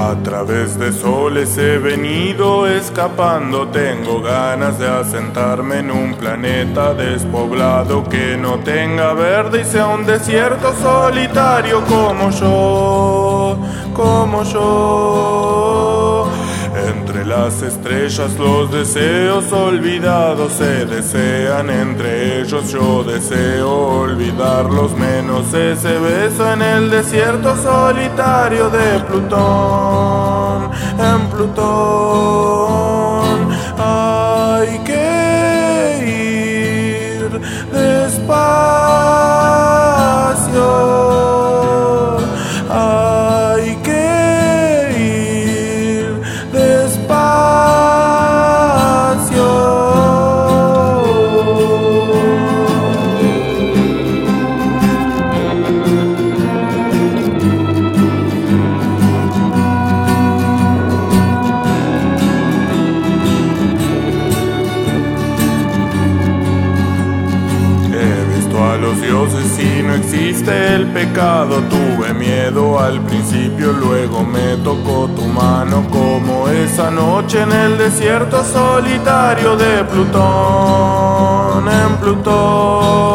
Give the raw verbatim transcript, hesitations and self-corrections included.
A través de soles he venido escapando, tengo ganas de asentarme en un planeta despoblado que no tenga verde y sea un desierto solitario como yo, como yo. Entre las estrellas los deseos olvidados se desean entre ellos, yo deseo olvidarlos menos ese beso en el desierto solitario de Plutón, en Plutón. Hay que ir despacio, hay que ir despacio. A los dioses y no existe el pecado. Tuve miedo al principio, luego me tocó tu mano, como esa noche en el desierto solitario de Plutón, en Plutón.